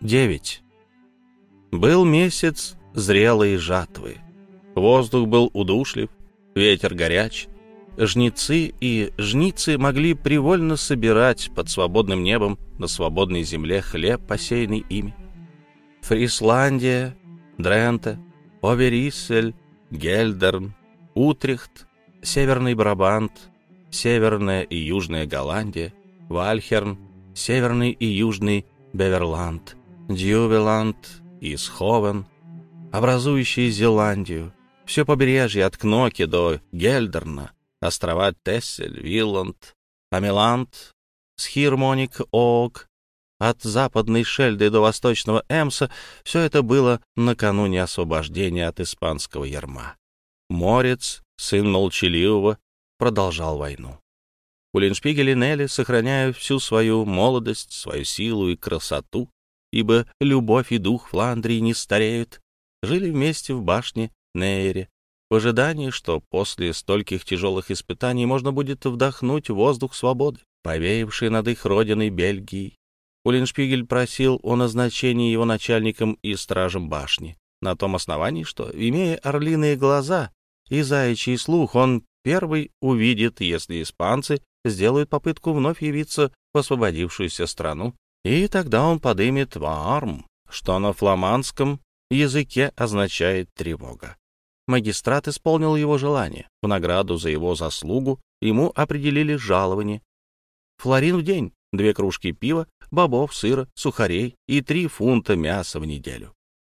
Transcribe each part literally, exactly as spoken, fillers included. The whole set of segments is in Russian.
девять. Был месяц зрелой жатвы. Воздух был удушлив, ветер горяч. Жнецы и жницы могли привольно собирать под свободным небом на свободной земле хлеб, посеянный ими. Фрисландия, Дренте, Овериссель, Гельдерн, Утрехт, Северный Брабант, Северная и Южная Голландия, Вальхерн, Северный и Южный Беверланд, Дьювеланд и Сховен, образующие Зеландию, все побережье от Кноки до Гельдерна, острова Тессель, Вилланд, Амеланд, Схирмоник-Оог, от западной Шельды до восточного Эмса, все это было накануне освобождения от испанского ярма. Морец, сын молчаливого, продолжал войну. Уллиншпигель и Нелли, сохраняя всю свою молодость, свою силу и красоту, ибо любовь и дух Фландрии не стареют, жили вместе в башне Нейре, в ожидании, что после стольких тяжелых испытаний можно будет вдохнуть воздух свободы, повеявший над их родиной Бельгией. Уллиншпигель просил о назначении его начальником и стражем башни, на том основании, что, имея орлиные глаза и заячий слух, он первый увидит, если испанцы сделают попытку вновь явиться в освободившуюся страну, и тогда он подымет «ваарм», что на фламандском языке означает «тревога». Магистрат исполнил его желание. В награду за его заслугу ему определили жалование. Флорин в день, две кружки пива, бобов, сыра, сухарей и три фунта мяса в неделю.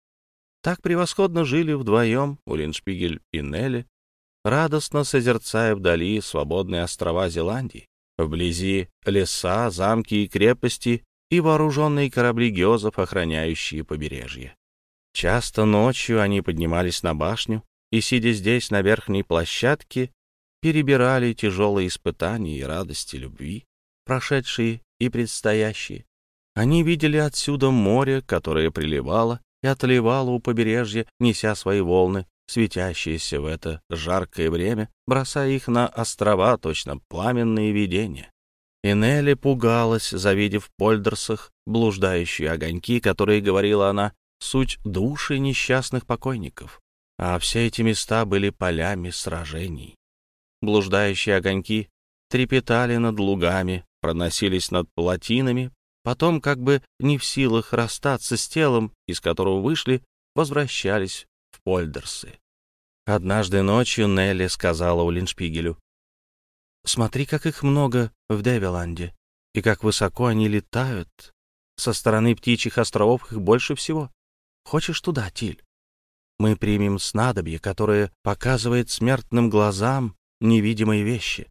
Так превосходно жили вдвоем Уллиншпигель и Нелли, радостно созерцая вдали свободные острова Зеландии, вблизи леса, замки и крепости и вооруженные корабли гёзов, охраняющие побережье. Часто ночью они поднимались на башню и, сидя здесь на верхней площадке, перебирали тяжелые испытания и радости любви, прошедшие и предстоящие. Они видели отсюда море, которое приливало и отливало у побережья, неся свои волны, светящиеся в это жаркое время, бросая их на острова, точно пламенные видения. И Нелли пугалась, завидев в Польдерсах блуждающие огоньки, которые, говорила она, суть души несчастных покойников. А все эти места были полями сражений. Блуждающие огоньки трепетали над лугами, проносились над плотинами, потом, как бы не в силах расстаться с телом, из которого вышли, возвращались в Польдерсы. Однажды ночью Нелли сказала Уллиншпигелю: «Смотри, как их много в Девиланде, и как высоко они летают. Со стороны птичьих островов их больше всего. Хочешь туда, Тиль? Мы примем снадобье, которое показывает смертным глазам невидимые вещи».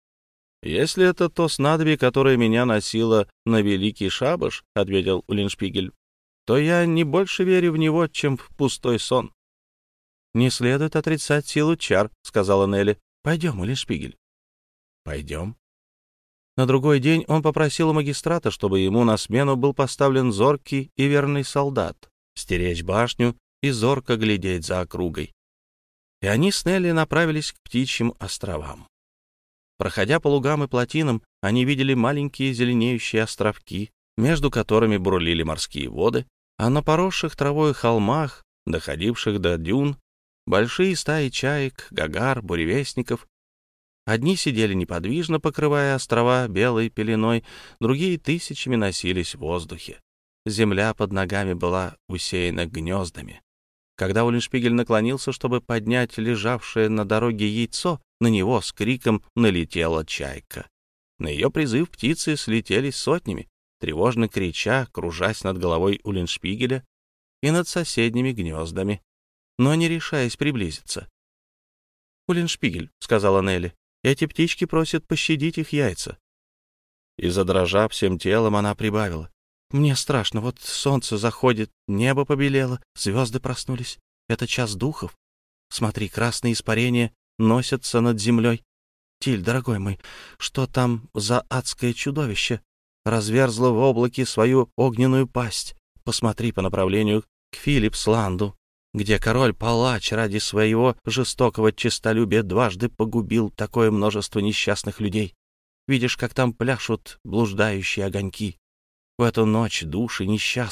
«Если это то снадобье, которое меня носило на Великий Шабаш, — ответил Уллиншпигель, — то я не больше верю в него, чем в пустой сон». «Не следует отрицать силу чар», — сказала Нелли. «Пойдем, Уллиншпигель». «Пойдем». На другой день он попросил у магистрата, чтобы ему на смену был поставлен зоркий и верный солдат, стеречь башню и зорко глядеть за округой. И они с Нелли направились к птичьим островам. Проходя по лугам и плотинам, они видели маленькие зеленеющие островки, между которыми бурлили морские воды, а на поросших травой холмах, доходивших до дюн, большие стаи чаек, гагар, буревестников. Одни сидели неподвижно, покрывая острова белой пеленой, другие тысячами носились в воздухе. Земля под ногами была усеяна гнездами. Когда Уллиншпигель наклонился, чтобы поднять лежавшее на дороге яйцо, на него с криком налетела чайка. На ее призыв птицы слетелись сотнями, тревожно крича, кружась над головой Уллиншпигеля и над соседними гнездами, но не решаясь приблизиться. «Уллиншпигель», — сказала Нелли, — «эти птички просят пощадить их яйца». И, задрожав всем телом, она прибавила: «Мне страшно, вот солнце заходит, небо побелело, звезды проснулись. Это час духов. Смотри, красные испарения носятся над землей. Тиль, дорогой мой, что там за адское чудовище? Разверзло в облаке свою огненную пасть. Посмотри по направлению к Филипсланду, где король-палач ради своего жестокого честолюбия дважды погубил такое множество несчастных людей. Видишь, как там пляшут блуждающие огоньки. В эту ночь души несчастных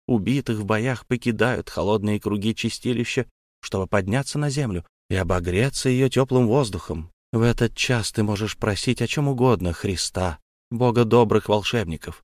убитых в боях покидают холодные круги чистилища, чтобы подняться на землю и обогреться ее теплым воздухом. В этот час ты можешь просить о чем угодно Христа, Бога добрых волшебников.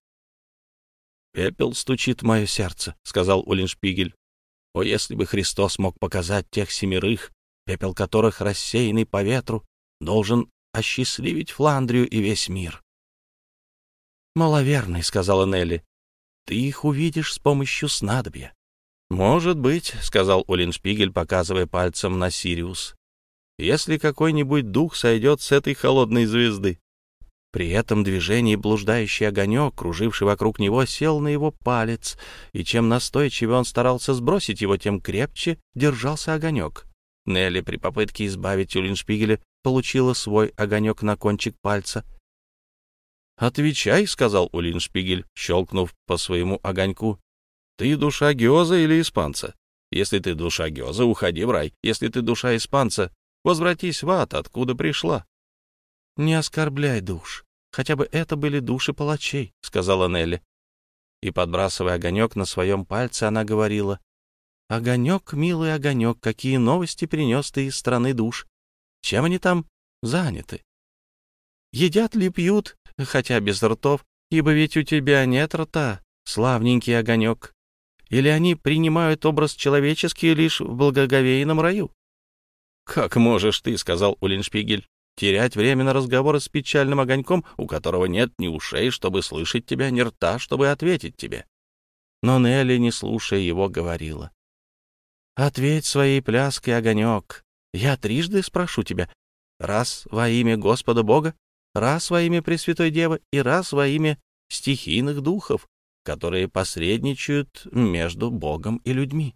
«Пепел стучит в мое сердце», — сказал Уллиншпигель. «О, если бы Христос мог показать тех семерых, пепел которых, рассеянный по ветру, должен осчастливить Фландрию и весь мир». «Маловерный», — сказала Нелли, — «ты их увидишь с помощью снадобья». «Может быть», — сказал Уллиншпигель, показывая пальцем на Сириус, «если какой-нибудь дух сойдет с этой холодной звезды». При этом движении блуждающий огонек, круживший вокруг него, сел на его палец, и чем настойчивее он старался сбросить его, тем крепче держался огонек. Нелли при попытке избавить Уллиншпигеля получила свой огонек на кончик пальца. «Отвечай», — сказал Уллиншпигель, щелкнув по своему огоньку. «Ты душа Гёза или испанца? Если ты душа Гёза, уходи в рай. Если ты душа испанца, возвратись в ад, откуда пришла». «Не оскорбляй душ. Хотя бы это были души палачей», — сказала Нелли. И, подбрасывая огонек на своем пальце, она говорила: «Огонек, милый огонек, какие новости принес ты из страны душ? Чем они там заняты? Едят ли, пьют, хотя без ртов, ибо ведь у тебя нет рта, славненький огонек? Или они принимают образ человеческий лишь в благоговейном раю?» «Как можешь ты, — сказал Уллиншпигель, — терять время на разговоры с печальным огоньком, у которого нет ни ушей, чтобы слышать тебя, ни рта, чтобы ответить тебе?» Но Нелли, не слушая его, говорила: «Ответь своей пляской, огонек. Я трижды спрошу тебя, раз во имя Господа Бога, раз во имя Пресвятой Девы и раз во имя стихийных духов, которые посредничают между Богом и людьми».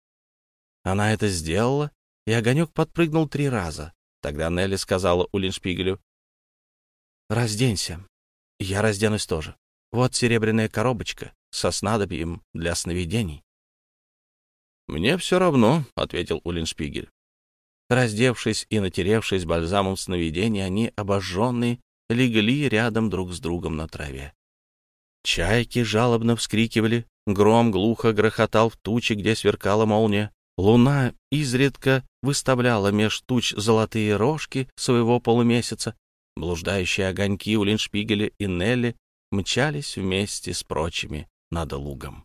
Она это сделала, и огонек подпрыгнул три раза. Тогда Нелли сказала Уллиншпигелю: «Разденься, я разденусь тоже. Вот серебряная коробочка со снадобьем для сновидений». «Мне все равно», — ответил Уллиншпигель. Раздевшись и натеревшись бальзамом сновидений, они, обожженные, легли рядом друг с другом на траве. Чайки жалобно вскрикивали, гром глухо грохотал в туче, где сверкала молния. Луна изредка выставляла меж туч золотые рожки своего полумесяца. Блуждающие огоньки Уллиншпигеля и Нелли мчались вместе с прочими над лугом.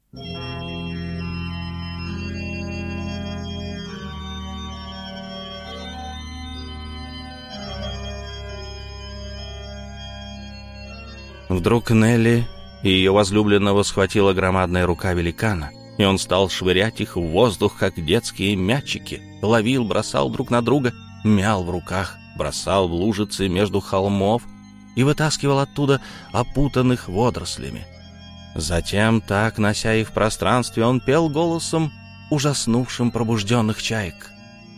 Вдруг Нелли и ее возлюбленного схватила громадная рука великана, и он стал швырять их в воздух, как детские мячики, ловил, бросал друг на друга, мял в руках, бросал в лужицы между холмов и вытаскивал оттуда опутанных водорослями. Затем, так нося их в пространстве, он пел голосом, ужаснувшим пробужденных чаек: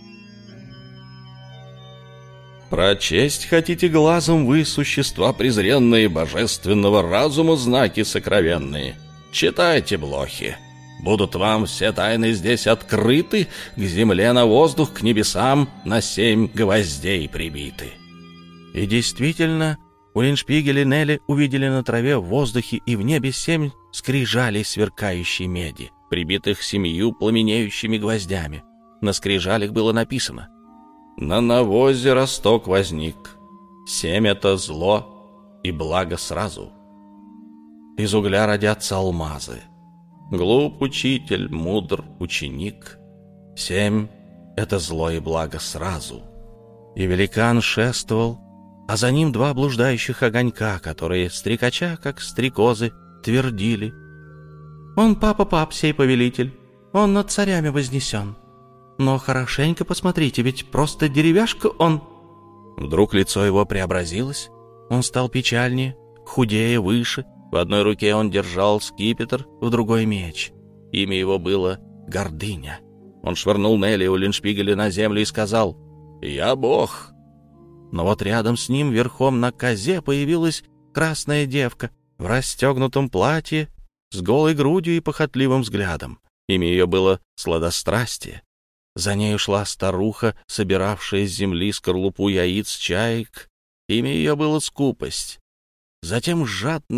«Прочесть хотите глазом вы, существа презренные, божественного разума знаки сокровенные? Читайте, блохи. Будут вам все тайны здесь открыты, к земле, на воздух, к небесам на семь гвоздей прибиты». И действительно, Уллиншпигель и Нелли увидели на траве, в воздухе и в небе семь скрижалей сверкающей меди, прибитых семью пламенеющими гвоздями. На скрижалях было написано: «На навозе росток возник, семь — это зло и благо сразу. Из угля родятся алмазы. Глуп учитель, мудр ученик. Семь — это зло и благо сразу». И великан шествовал, а за ним два блуждающих огонька, которые, стрекача, как стрекозы, твердили: «Он папа-пап, сей повелитель, он над царями вознесен. Но хорошенько посмотрите, ведь просто деревяшка он». Вдруг лицо его преобразилось, он стал печальнее, худее, выше. В одной руке он держал скипетр, в другой — меч. Имя его было Гордыня. Он швырнул Нелли и Уллиншпигеля на землю и сказал: «Я бог». Но вот рядом с ним, верхом на козе, появилась красная девка в расстегнутом платье, с голой грудью и похотливым взглядом. Имя ее было Сладострастие. За нею шла старуха, собиравшая с земли скорлупу яиц чаек. Имя ее было Скупость. Затем жадный,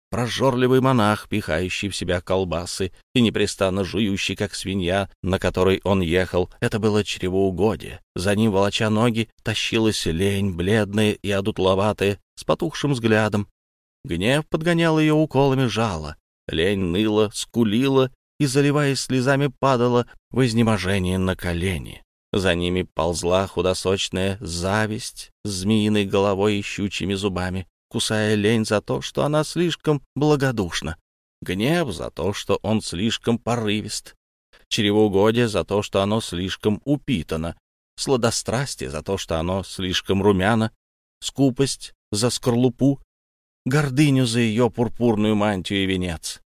прожорливый монах, пихающий в себя колбасы и непрестанно жующий, как свинья, на которой он ехал. Это было чревоугодие. За ним, волоча ноги, тащилась лень, бледная и одутловатая, с потухшим взглядом. Гнев подгонял ее уколами жала. Лень ныла, скулила и, заливаясь слезами, падала в изнеможении на колени. За ними ползла худосочная зависть с змеиной головой и щучьими зубами, кусая лень за то, что она слишком благодушна, гнев за то, что он слишком порывист, чревоугодие за то, что оно слишком упитано, сладострастие за то, что оно слишком румяно, скупость за скорлупу, гордыню за ее пурпурную мантию и венец.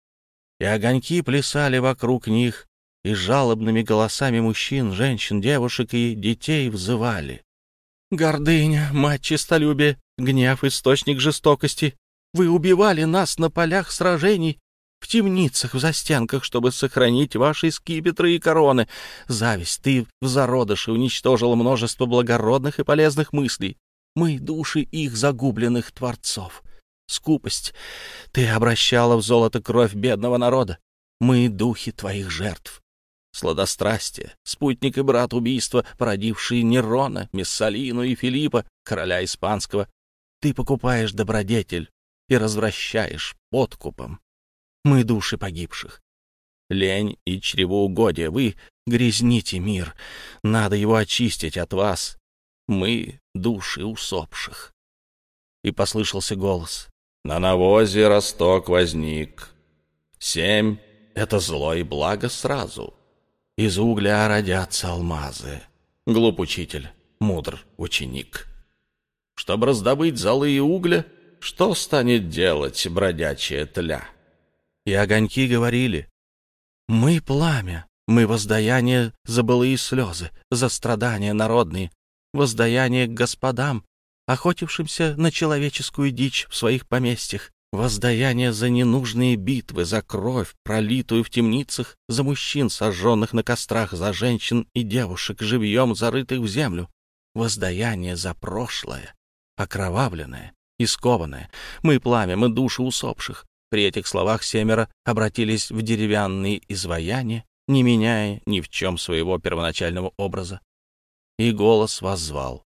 И огоньки плясали вокруг них, и жалобными голосами мужчин, женщин, девушек и детей взывали: «Гордыня, мать честолюбия, гнев, источник жестокости. Вы убивали нас на полях сражений, в темницах, в застенках, чтобы сохранить ваши скипетры и короны. Зависть, ты в зародыше уничтожила множество благородных и полезных мыслей. Мы — души их загубленных творцов. Скупость, ты обращала в золото кровь бедного народа. Мы — духи твоих жертв. Сладострастие, спутник и брат убийства, породивший Нерона, Мессалину и Филиппа, короля испанского. Ты покупаешь добродетель и развращаешь подкупом. Мы — души погибших. Лень и чревоугодие, вы грязните мир. Надо его очистить от вас. Мы — души усопших». И послышался голос: «На навозе росток возник. Семь — это зло и благо сразу. Из угля родятся алмазы. Глуп учитель, мудр ученик. Чтобы раздобыть золы и угля, что станет делать бродячая тля?» И огоньки говорили: «Мы пламя, мы воздаяние за былые слезы, за страдания народные, воздаяние к господам, охотившимся на человеческую дичь в своих поместьях, воздаяние за ненужные битвы, за кровь, пролитую в темницах, за мужчин, сожженных на кострах, за женщин и девушек, живьем зарытых в землю, воздаяние за прошлое, окровавленное и скованное. Мы пламя, мы души усопших». При этих словах семеро обратились в деревянные изваяния, не меняя ни в чем своего первоначального образа. И голос воззвал: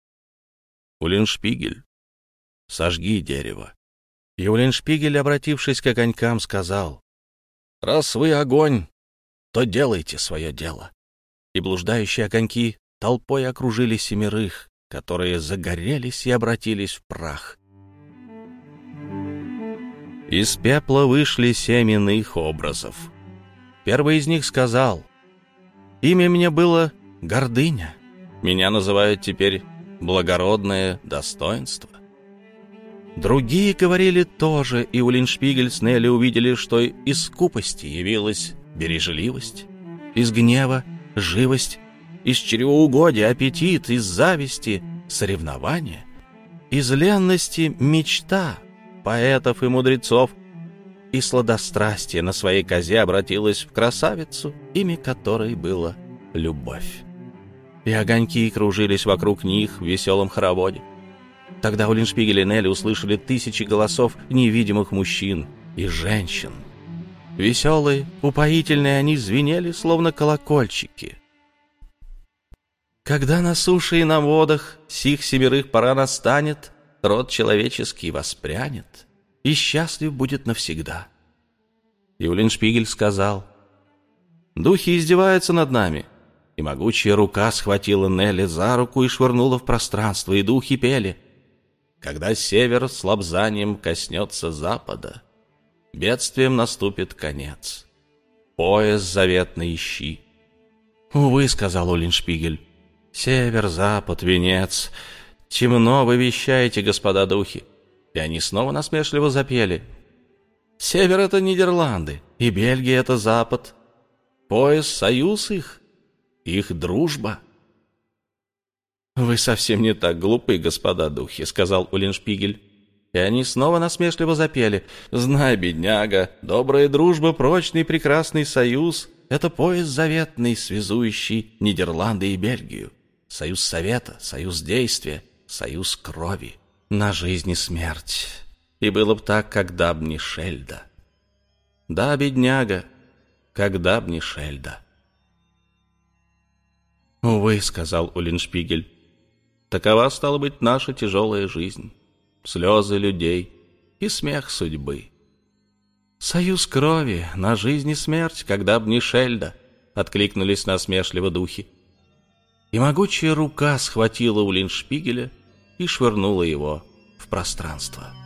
«Уллиншпигель, сожги дерево». И Уллиншпигель, обратившись к огонькам, сказал: «Раз вы огонь, то делайте свое дело». И блуждающие огоньки толпой окружили семерых, которые загорелись и обратились в прах. Из пепла вышли семь иных образов. Первый из них сказал: «Имя мне было Гордыня. Меня называют теперь Благородное Достоинство». Другие говорили тоже, и Уллиншпигель с Нелли увидели, что из скупости явилась бережливость, из гнева — живость, из чревоугодия — аппетит, из зависти — соревнование, из ленности — мечта поэтов и мудрецов, и сладострастие на своей козе обратилось в красавицу, имя которой было Любовь. И огоньки кружились вокруг них в веселом хороводе. Тогда Уллиншпигель и Нелли услышали тысячи голосов невидимых мужчин и женщин. Веселые, упоительные они звенели, словно колокольчики. «Когда на суше и на водах сих семерых пора настанет, род человеческий воспрянет, и счастлив будет навсегда». И Уллиншпигель сказал: «Духи издеваются над нами». И могучая рука схватила Нелли за руку и швырнула в пространство, и духи пели: «Когда север с лобзанием коснется запада, бедствием наступит конец. Пояс заветный ищи». «Увы, — сказал Уллиншпигель, — север, запад, венец. Темно вы вещаете, господа духи». И они снова насмешливо запели: «Север — это Нидерланды, и Бельгия — это запад. Пояс — союз их, их дружба». «Вы совсем не так глупы, господа духи, — сказал Уллиншпигель». И они снова насмешливо запели: «Знай, бедняга, добрая дружба, прочный прекрасный союз — это пояс заветный, связующий Нидерланды и Бельгию. Союз совета, союз действия, союз крови, на жизнь и смерть. И было б так, когда б не Шельда. Да, бедняга, когда б не Шельда. «Увы», — сказал Уллиншпигель, — «такова, стала быть, наша тяжелая жизнь, слезы людей и смех судьбы. Союз крови на жизнь и смерть, когда б не Шельда», — откликнулись насмешливо духи. И могучая рука схватила Уллиншпигеля и швырнула его в пространство.